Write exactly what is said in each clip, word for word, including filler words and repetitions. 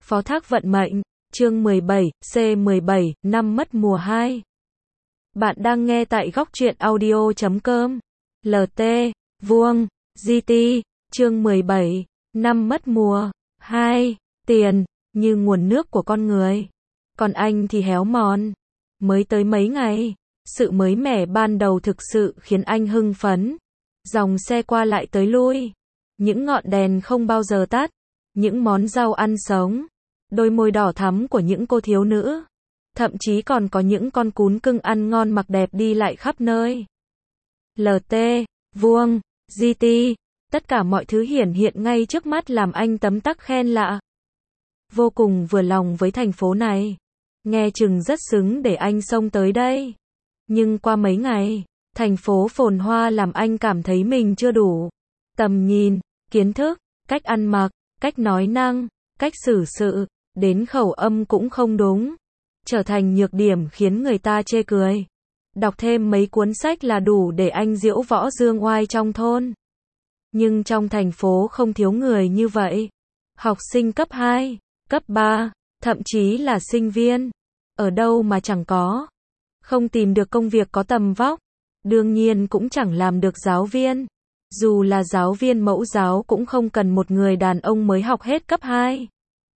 Phó thác vận mệnh, chương mười bảy, C mười bảy, năm mất mùa hai. Bạn đang nghe tại góc truyện audio chấm com. lờ tê, vuông, giê tê, chương mười bảy, năm mất mùa hai. Tiền, như nguồn nước của con người. Còn anh thì héo mòn. Mới tới mấy ngày, sự mới mẻ ban đầu thực sự khiến anh hưng phấn. Dòng xe qua lại tới lui. Những ngọn đèn không bao giờ tắt. Những món rau ăn sống. Đôi môi đỏ thắm của những cô thiếu nữ. Thậm chí còn có những con cún cưng ăn ngon mặc đẹp đi lại khắp nơi. lờ tê, vuông, giê tê, tất cả mọi thứ hiển hiện ngay trước mắt làm anh tấm tắc khen lạ. Vô cùng vừa lòng với thành phố này. Nghe chừng rất xứng để anh xông tới đây. Nhưng qua mấy ngày, thành phố phồn hoa làm anh cảm thấy mình chưa đủ. Tầm nhìn, kiến thức, cách ăn mặc, cách nói năng, cách xử sự, đến khẩu âm cũng không đúng. Trở thành nhược điểm khiến người ta chê cười. Đọc thêm mấy cuốn sách là đủ để anh diễu võ dương oai trong thôn. Nhưng trong thành phố không thiếu người như vậy. Học sinh cấp hai, cấp ba, thậm chí là sinh viên. Ở đâu mà chẳng có. Không tìm được công việc có tầm vóc. Đương nhiên cũng chẳng làm được giáo viên. Dù là giáo viên mẫu giáo cũng không cần một người đàn ông mới học hết cấp hai.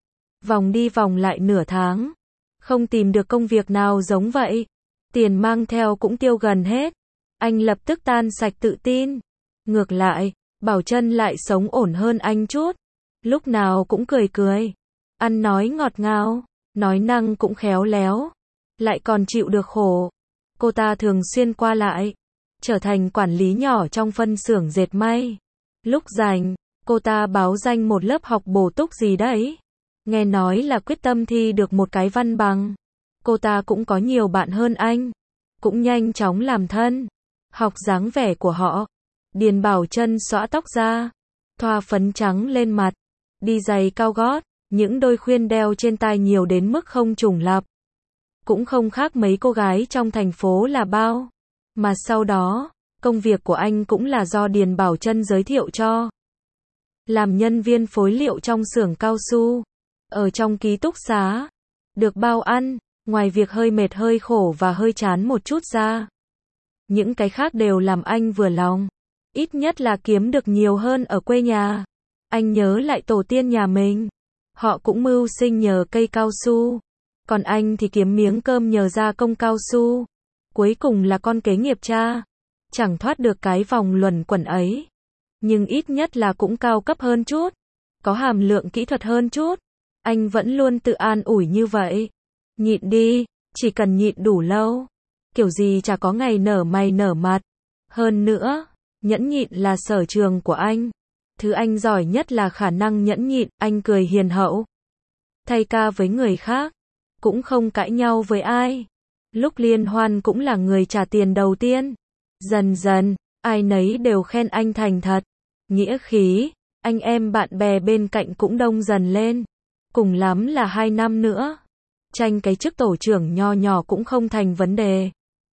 Vòng đi vòng lại nửa tháng. Không tìm được công việc nào giống vậy. Tiền mang theo cũng tiêu gần hết. Anh lập tức tan sạch tự tin. Ngược lại, Bảo Trân lại sống ổn hơn anh chút. Lúc nào cũng cười cười. Ăn nói ngọt ngào. Nói năng cũng khéo léo. Lại còn chịu được khổ. Cô ta thường xuyên qua lại. Trở thành quản lý nhỏ trong phân xưởng dệt may. Lúc rảnh, cô ta báo danh một lớp học bổ túc gì đấy. Nghe nói là quyết tâm thi được một cái văn bằng. Cô ta cũng có nhiều bạn hơn anh. Cũng nhanh chóng làm thân. Học dáng vẻ của họ. Điền Bảo Trân xõa tóc ra. Thoa phấn trắng lên mặt. Đi giày cao gót. Những đôi khuyên đeo trên tai nhiều đến mức không trùng lặp. Cũng không khác mấy cô gái trong thành phố là bao. Mà sau đó, công việc của anh cũng là do Điền Bảo Trân giới thiệu cho. Làm nhân viên phối liệu trong xưởng cao su. Ở trong ký túc xá. Được bao ăn, ngoài việc hơi mệt hơi khổ và hơi chán một chút ra. Những cái khác đều làm anh vừa lòng. Ít nhất là kiếm được nhiều hơn ở quê nhà. Anh nhớ lại tổ tiên nhà mình. Họ cũng mưu sinh nhờ cây cao su. Còn anh thì kiếm miếng cơm nhờ gia công cao su. Cuối cùng là con kế nghiệp cha. Chẳng thoát được cái vòng luẩn quẩn ấy. Nhưng ít nhất là cũng cao cấp hơn chút. Có hàm lượng kỹ thuật hơn chút. Anh vẫn luôn tự an ủi như vậy. Nhịn đi, chỉ cần nhịn đủ lâu. Kiểu gì chả có ngày nở mày nở mặt. Hơn nữa, nhẫn nhịn là sở trường của anh. Thứ anh giỏi nhất là khả năng nhẫn nhịn, anh cười hiền hậu. Thay ca với người khác. Cũng không cãi nhau với ai. Lúc liên hoan cũng là người trả tiền đầu tiên. Dần dần, ai nấy đều khen anh thành thật. Nghĩa khí, anh em bạn bè bên cạnh cũng đông dần lên. Cùng lắm là hai năm nữa. Tranh cái chức tổ trưởng nho nhỏ cũng không thành vấn đề.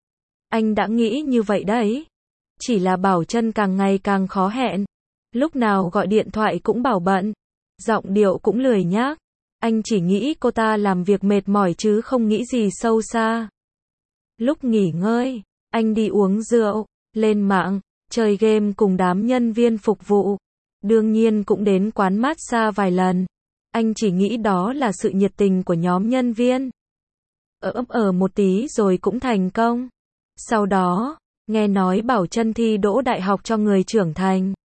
Anh đã nghĩ như vậy đấy. Chỉ là Bảo Trân càng ngày càng khó hẹn. Lúc nào gọi điện thoại cũng bảo bận. Giọng điệu cũng lười nhác. Anh chỉ nghĩ cô ta làm việc mệt mỏi chứ không nghĩ gì sâu xa. Lúc nghỉ ngơi, anh đi uống rượu, lên mạng, chơi game cùng đám nhân viên phục vụ. Đương nhiên cũng đến quán massage vài lần. Anh chỉ nghĩ đó là sự nhiệt tình của nhóm nhân viên. Ở ấp ở một tí rồi cũng thành công. Sau đó, nghe nói Bảo Trân thi đỗ đại học cho người trưởng thành.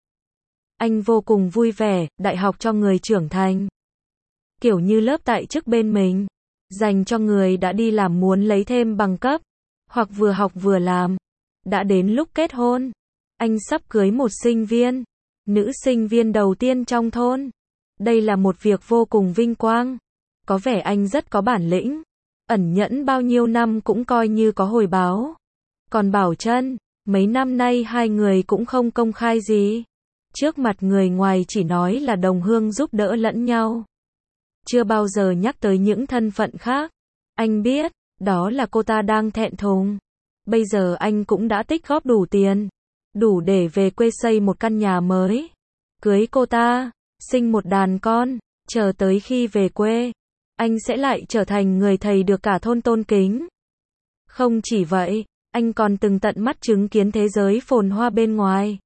Anh vô cùng vui vẻ, đại học cho người trưởng thành. Kiểu như lớp tại chức bên mình. Dành cho người đã đi làm muốn lấy thêm bằng cấp. Hoặc vừa học vừa làm. Đã đến lúc kết hôn. Anh sắp cưới một sinh viên. Nữ sinh viên đầu tiên trong thôn. Đây là một việc vô cùng vinh quang. Có vẻ anh rất có bản lĩnh. Ẩn nhẫn bao nhiêu năm cũng coi như có hồi báo. Còn Bảo Trân, mấy năm nay hai người cũng không công khai gì. Trước mặt người ngoài chỉ nói là đồng hương giúp đỡ lẫn nhau. Chưa bao giờ nhắc tới những thân phận khác. Anh biết, đó là cô ta đang thẹn thùng. Bây giờ anh cũng đã tích góp đủ tiền. Đủ để về quê xây một căn nhà mới. Cưới cô ta, sinh một đàn con. Chờ tới khi về quê, anh sẽ lại trở thành người thầy được cả thôn tôn kính. Không chỉ vậy, anh còn từng tận mắt chứng kiến thế giới phồn hoa bên ngoài.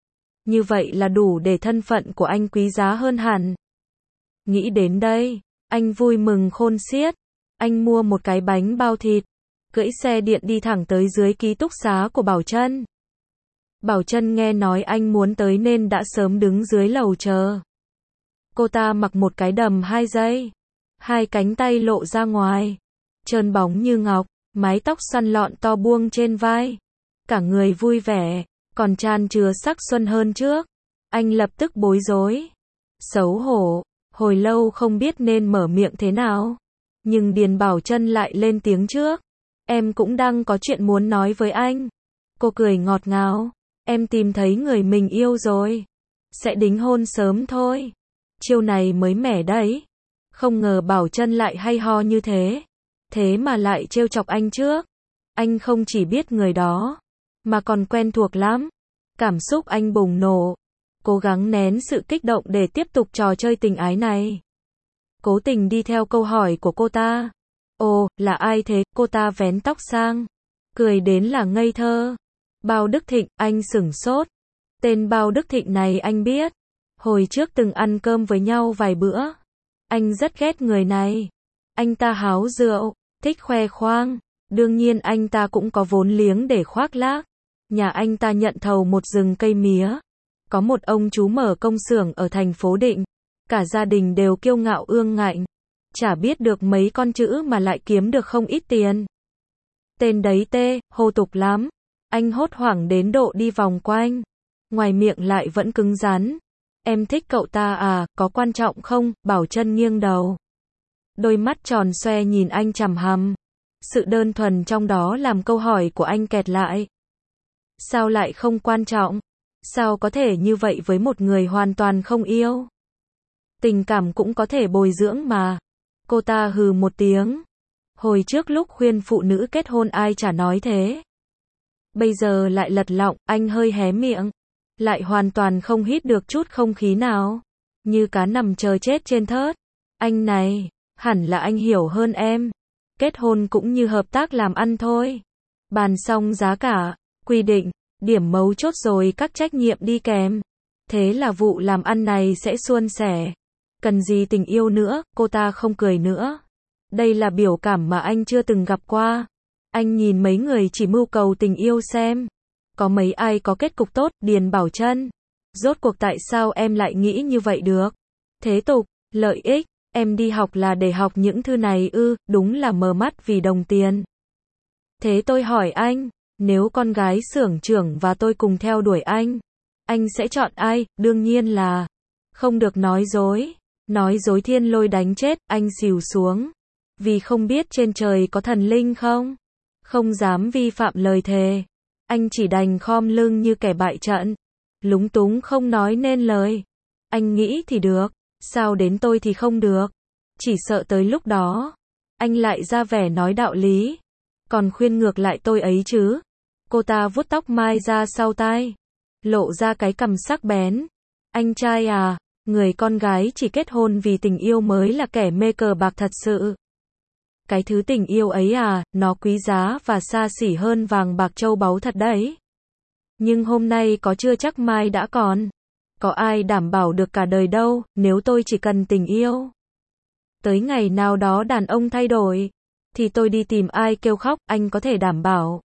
Như vậy là đủ để thân phận của anh quý giá hơn hẳn. Nghĩ đến đây, anh vui mừng khôn xiết. Anh mua một cái bánh bao thịt, cưỡi xe điện đi thẳng tới dưới ký túc xá của Bảo Trân. Bảo Trân nghe nói anh muốn tới nên đã sớm đứng dưới lầu chờ. Cô ta mặc một cái đầm hai dây, hai cánh tay lộ ra ngoài, trơn bóng như ngọc, mái tóc xoăn lọn to buông trên vai. Cả người vui vẻ, còn tràn chứa sắc xuân hơn trước. Anh lập tức bối rối, xấu hổ, hồi lâu không biết nên mở miệng thế nào. Nhưng Điền Bảo Trân lại lên tiếng trước. Em cũng đang có chuyện muốn nói với anh. Cô cười ngọt ngào. Em tìm thấy người mình yêu rồi. Sẽ đính hôn sớm thôi. Chiêu này mới mẻ đấy. Không ngờ Bảo Trân lại hay ho như thế. Thế mà lại trêu chọc anh trước. Anh không chỉ biết người đó, mà còn quen thuộc lắm. Cảm xúc anh bùng nổ. Cố gắng nén sự kích động để tiếp tục trò chơi tình ái này. Cố tình đi theo câu hỏi của cô ta. Ồ, là ai thế? Cô ta vén tóc sang, cười đến là ngây thơ. Bao Đức Thịnh. Anh sửng sốt. Tên Bao Đức Thịnh này anh biết. Hồi trước từng ăn cơm với nhau vài bữa. Anh rất ghét người này. Anh ta háo rượu, thích khoe khoang. Đương nhiên anh ta cũng có vốn liếng để khoác lác. Nhà anh ta nhận thầu một rừng cây mía. Có một ông chú mở công xưởng ở thành phố Định. Cả gia đình đều kiêu ngạo ương ngạnh. Chả biết được mấy con chữ mà lại kiếm được không ít tiền. Tên đấy tê, hô tục lắm. Anh hốt hoảng đến độ đi vòng quanh. Ngoài miệng lại vẫn cứng rắn. Em thích cậu ta à, có quan trọng không? Bảo Trân nghiêng đầu. Đôi mắt tròn xoe nhìn anh chằm hằm. Sự đơn thuần trong đó làm câu hỏi của anh kẹt lại. Sao lại không quan trọng? Sao có thể như vậy với một người hoàn toàn không yêu? Tình cảm cũng có thể bồi dưỡng mà. Cô ta hừ một tiếng. Hồi trước lúc khuyên phụ nữ kết hôn ai chả nói thế. Bây giờ lại lật lọng, anh hơi hé miệng. Lại hoàn toàn không hít được chút không khí nào. Như cá nằm chờ chết trên thớt. Anh này, hẳn là anh hiểu hơn em. Kết hôn cũng như hợp tác làm ăn thôi. Bàn xong giá cả, quy định, điểm mấu chốt rồi các trách nhiệm đi kèm. Thế là vụ làm ăn này sẽ suôn sẻ. Cần gì tình yêu nữa? Cô ta không cười nữa. Đây là biểu cảm mà anh chưa từng gặp qua. Anh nhìn mấy người chỉ mưu cầu tình yêu xem. Có mấy ai có kết cục tốt? Điền Bảo Trân. Rốt cuộc tại sao em lại nghĩ như vậy được? Thế tục, lợi ích, em đi học là để học những thứ này ư? Đúng là mờ mắt vì đồng tiền. Thế tôi hỏi anh, nếu con gái xưởng trưởng và tôi cùng theo đuổi anh, anh sẽ chọn ai? Đương nhiên là không được nói dối. Nói dối thiên lôi đánh chết, anh xìu xuống. Vì không biết trên trời có thần linh không? Không dám vi phạm lời thề. Anh chỉ đành khom lưng như kẻ bại trận. Lúng túng không nói nên lời. Anh nghĩ thì được, sao đến tôi thì không được? Chỉ sợ tới lúc đó, anh lại ra vẻ nói đạo lý. Còn khuyên ngược lại tôi ấy chứ. Cô ta vuốt tóc mai ra sau tai, lộ ra cái cằm sắc bén. Anh trai à, người con gái chỉ kết hôn vì tình yêu mới là kẻ mê cờ bạc thật sự. Cái thứ tình yêu ấy à, nó quý giá và xa xỉ hơn vàng bạc châu báu thật đấy. Nhưng hôm nay có chưa chắc mai đã còn. Có ai đảm bảo được cả đời đâu, nếu tôi chỉ cần tình yêu. Tới ngày nào đó đàn ông thay đổi, thì tôi đi tìm ai kêu khóc, anh có thể đảm bảo.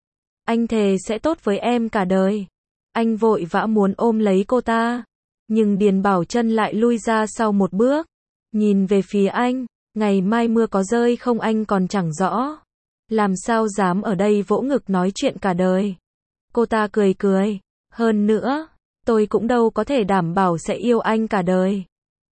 Anh thề sẽ tốt với em cả đời. Anh vội vã muốn ôm lấy cô ta. Nhưng Điền Bảo Trân lại lui ra sau một bước. Nhìn về phía anh, ngày mai mưa có rơi không anh còn chẳng rõ. Làm sao dám ở đây vỗ ngực nói chuyện cả đời. Cô ta cười cười. Hơn nữa, tôi cũng đâu có thể đảm bảo sẽ yêu anh cả đời.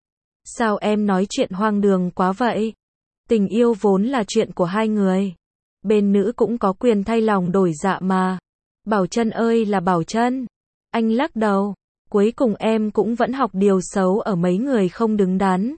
Sao em nói chuyện hoang đường quá vậy? Tình yêu vốn là chuyện của hai người. Bên nữ cũng có quyền thay lòng đổi dạ mà. Bảo Trân ơi là Bảo Trân. Anh lắc đầu. Cuối cùng em cũng vẫn học điều xấu ở mấy người không đứng đắn.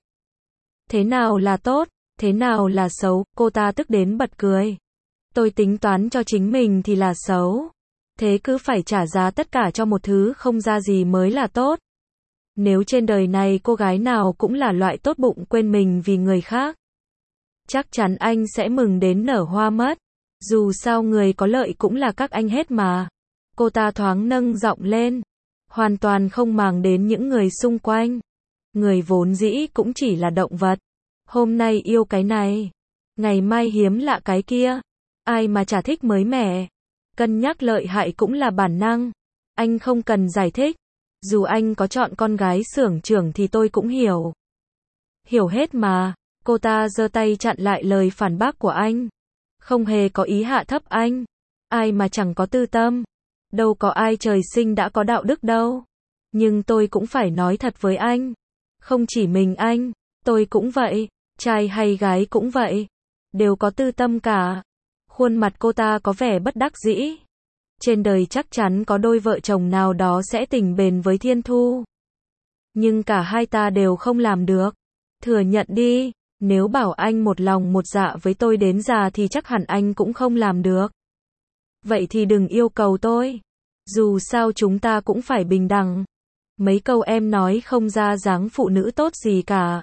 Thế nào là tốt, thế nào là xấu? Cô ta tức đến bật cười. Tôi tính toán cho chính mình thì là xấu. Thế cứ phải trả giá tất cả cho một thứ không ra gì mới là tốt. Nếu trên đời này cô gái nào cũng là loại tốt bụng quên mình vì người khác, chắc chắn anh sẽ mừng đến nở hoa mất. Dù sao người có lợi cũng là các anh hết mà. Cô ta thoáng nâng giọng lên, hoàn toàn không màng đến những người xung quanh. Người vốn dĩ cũng chỉ là động vật. Hôm nay yêu cái này, ngày mai hiếm lạ cái kia. Ai mà chả thích mới mẻ. Cân nhắc lợi hại cũng là bản năng. Anh không cần giải thích. Dù anh có chọn con gái xưởng trưởng thì tôi cũng hiểu. Hiểu hết mà. Cô ta giơ tay chặn lại lời phản bác của anh. Không hề có ý hạ thấp anh. Ai mà chẳng có tư tâm. Đâu có ai trời sinh đã có đạo đức đâu. Nhưng tôi cũng phải nói thật với anh. Không chỉ mình anh, tôi cũng vậy. Trai hay gái cũng vậy. Đều có tư tâm cả. Khuôn mặt cô ta có vẻ bất đắc dĩ. Trên đời chắc chắn có đôi vợ chồng nào đó sẽ tình bền với Thiên Thu. Nhưng cả hai ta đều không làm được. Thừa nhận đi. Nếu bảo anh một lòng một dạ với tôi đến già thì chắc hẳn anh cũng không làm được. Vậy thì đừng yêu cầu tôi. Dù sao chúng ta cũng phải bình đẳng. Mấy câu em nói không ra dáng phụ nữ tốt gì cả.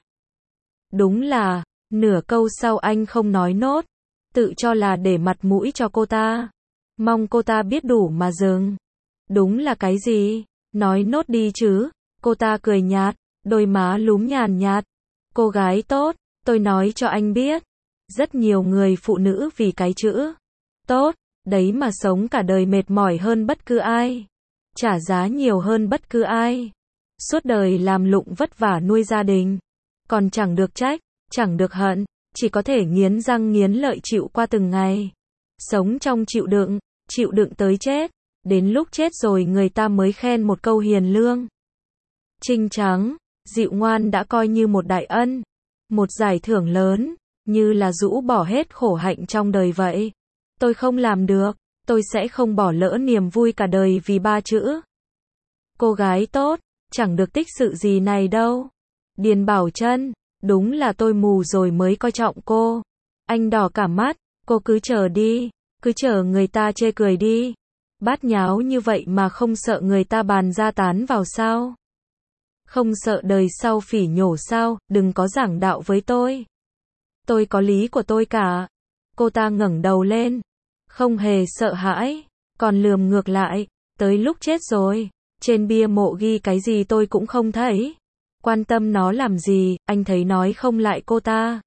Đúng là, nửa câu sau anh không nói nốt. Tự cho là để mặt mũi cho cô ta. Mong cô ta biết đủ mà dừng. Đúng là cái gì? Nói nốt đi chứ. Cô ta cười nhạt, đôi má lúm nhàn nhạt. Cô gái tốt, tôi nói cho anh biết. Rất nhiều người phụ nữ vì cái chữ tốt, đấy mà sống cả đời mệt mỏi hơn bất cứ ai. Trả giá nhiều hơn bất cứ ai. Suốt đời làm lụng vất vả nuôi gia đình. Còn chẳng được trách, chẳng được hận, chỉ có thể nghiến răng nghiến lợi chịu qua từng ngày. Sống trong chịu đựng, chịu đựng tới chết. Đến lúc chết rồi người ta mới khen một câu hiền lương. Trinh trắng, dịu ngoan đã coi như một đại ân. Một giải thưởng lớn, như là rũ bỏ hết khổ hạnh trong đời vậy. Tôi không làm được, tôi sẽ không bỏ lỡ niềm vui cả đời vì ba chữ. Cô gái tốt, chẳng được tích sự gì này đâu. Điền Bảo Trân, đúng là tôi mù rồi mới coi trọng cô. Anh đỏ cả mắt, cô cứ chờ đi, cứ chờ người ta chê cười đi. Bát nháo như vậy mà không sợ người ta bàn ra tán vào sao? Không sợ đời sau phỉ nhổ sao? Đừng có giảng đạo với tôi. Tôi có lý của tôi cả. Cô ta ngẩng đầu lên, không hề sợ hãi, còn lườm ngược lại, tới lúc chết rồi, trên bia mộ ghi cái gì tôi cũng không thấy. Quan tâm nó làm gì, anh thấy nói không lại cô ta.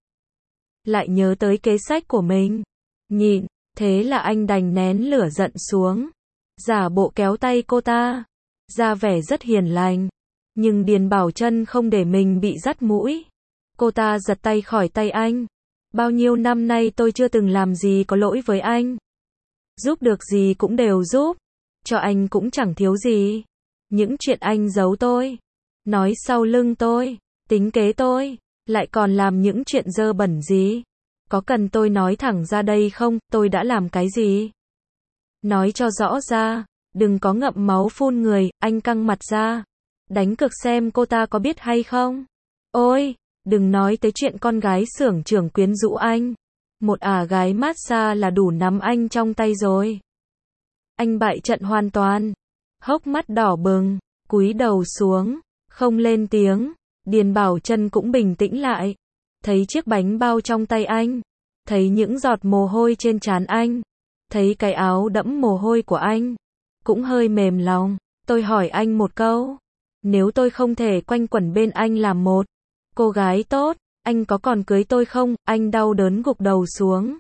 Lại nhớ tới kế sách của mình. Nhịn, thế là anh đành nén lửa giận xuống. Giả bộ kéo tay cô ta, ra vẻ rất hiền lành. Nhưng Điền Bảo Trân không để mình bị dắt mũi. Cô ta giật tay khỏi tay anh. Bao nhiêu năm nay tôi chưa từng làm gì có lỗi với anh. Giúp được gì cũng đều giúp. Cho anh cũng chẳng thiếu gì. Những chuyện anh giấu tôi, nói sau lưng tôi, tính kế tôi, lại còn làm những chuyện dơ bẩn gì. Có cần tôi nói thẳng ra đây không, tôi đã làm cái gì? Nói cho rõ ra, đừng có ngậm máu phun người, anh căng mặt ra. Đánh cược xem cô ta có biết hay không. Ôi, đừng nói tới chuyện con gái xưởng trưởng quyến rũ anh. Một ả gái massage là đủ nắm anh trong tay rồi. Anh bại trận hoàn toàn. Hốc mắt đỏ bừng, cúi đầu xuống, không lên tiếng. Điền Bảo Trân cũng bình tĩnh lại. Thấy chiếc bánh bao trong tay anh. Thấy những giọt mồ hôi trên trán anh. Thấy cái áo đẫm mồ hôi của anh. Cũng hơi mềm lòng. Tôi hỏi anh một câu. Nếu tôi không thể quanh quẩn bên anh làm một cô gái tốt, anh có còn cưới tôi không? Anh đau đớn gục đầu xuống.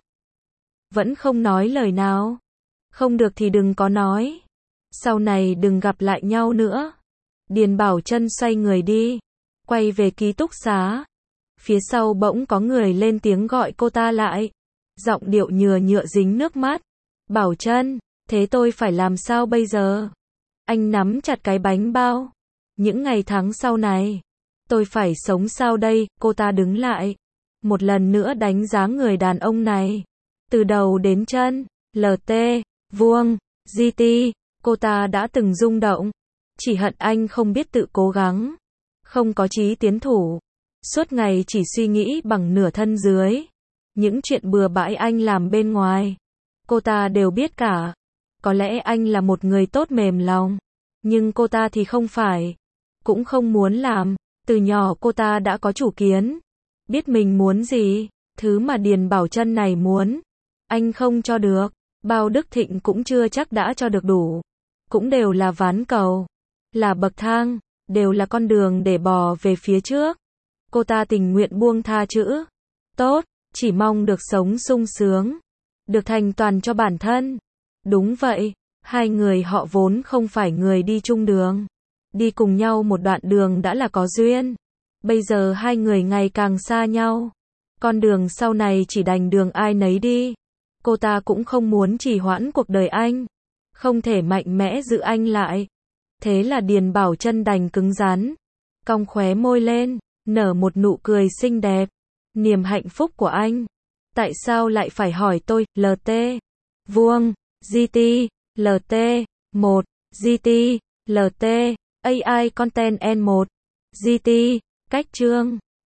Vẫn không nói lời nào. Không được thì đừng có nói. Sau này đừng gặp lại nhau nữa. Điền Bảo Trân xoay người đi. Quay về ký túc xá. Phía sau bỗng có người lên tiếng gọi cô ta lại. Giọng điệu nhừa nhựa dính nước mắt. Bảo Trân, thế tôi phải làm sao bây giờ? Anh nắm chặt cái bánh bao. Những ngày tháng sau này, tôi phải sống sao đây? Cô ta đứng lại. Một lần nữa đánh giá người đàn ông này. Từ đầu đến chân, lờ tê, vuông, giê tê, cô ta đã từng rung động. Chỉ hận anh không biết tự cố gắng. Không có chí tiến thủ. Suốt ngày chỉ suy nghĩ bằng nửa thân dưới. Những chuyện bừa bãi anh làm bên ngoài. Cô ta đều biết cả. Có lẽ anh là một người tốt mềm lòng. Nhưng cô ta thì không phải. cũng không muốn làm. Từ nhỏ cô ta đã có chủ kiến, biết mình muốn gì, thứ mà Điền Bảo Trân này muốn, anh không cho được, Bao Đức Thịnh cũng chưa chắc đã cho được đủ. Cũng đều là ván cầu, là bậc thang, đều là con đường để bò về phía trước. Cô ta tình nguyện buông tha chữ tốt, chỉ mong được sống sung sướng, được thành toàn cho bản thân. Đúng vậy, hai người họ vốn không phải người đi chung đường. Đi cùng nhau một đoạn đường đã là có duyên. Bây giờ hai người ngày càng xa nhau. Con đường sau này chỉ đành đường ai nấy đi. Cô ta cũng không muốn trì hoãn cuộc đời anh, không thể mạnh mẽ giữ anh lại. Thế là Điền Bảo Trân đành cứng rắn, cong khóe môi lên, nở một nụ cười xinh đẹp. Niềm hạnh phúc của anh, tại sao lại phải hỏi tôi? lờ tê vuông giê tê lờ tê một giê tê lờ tê a i Content en một giê tê cách chương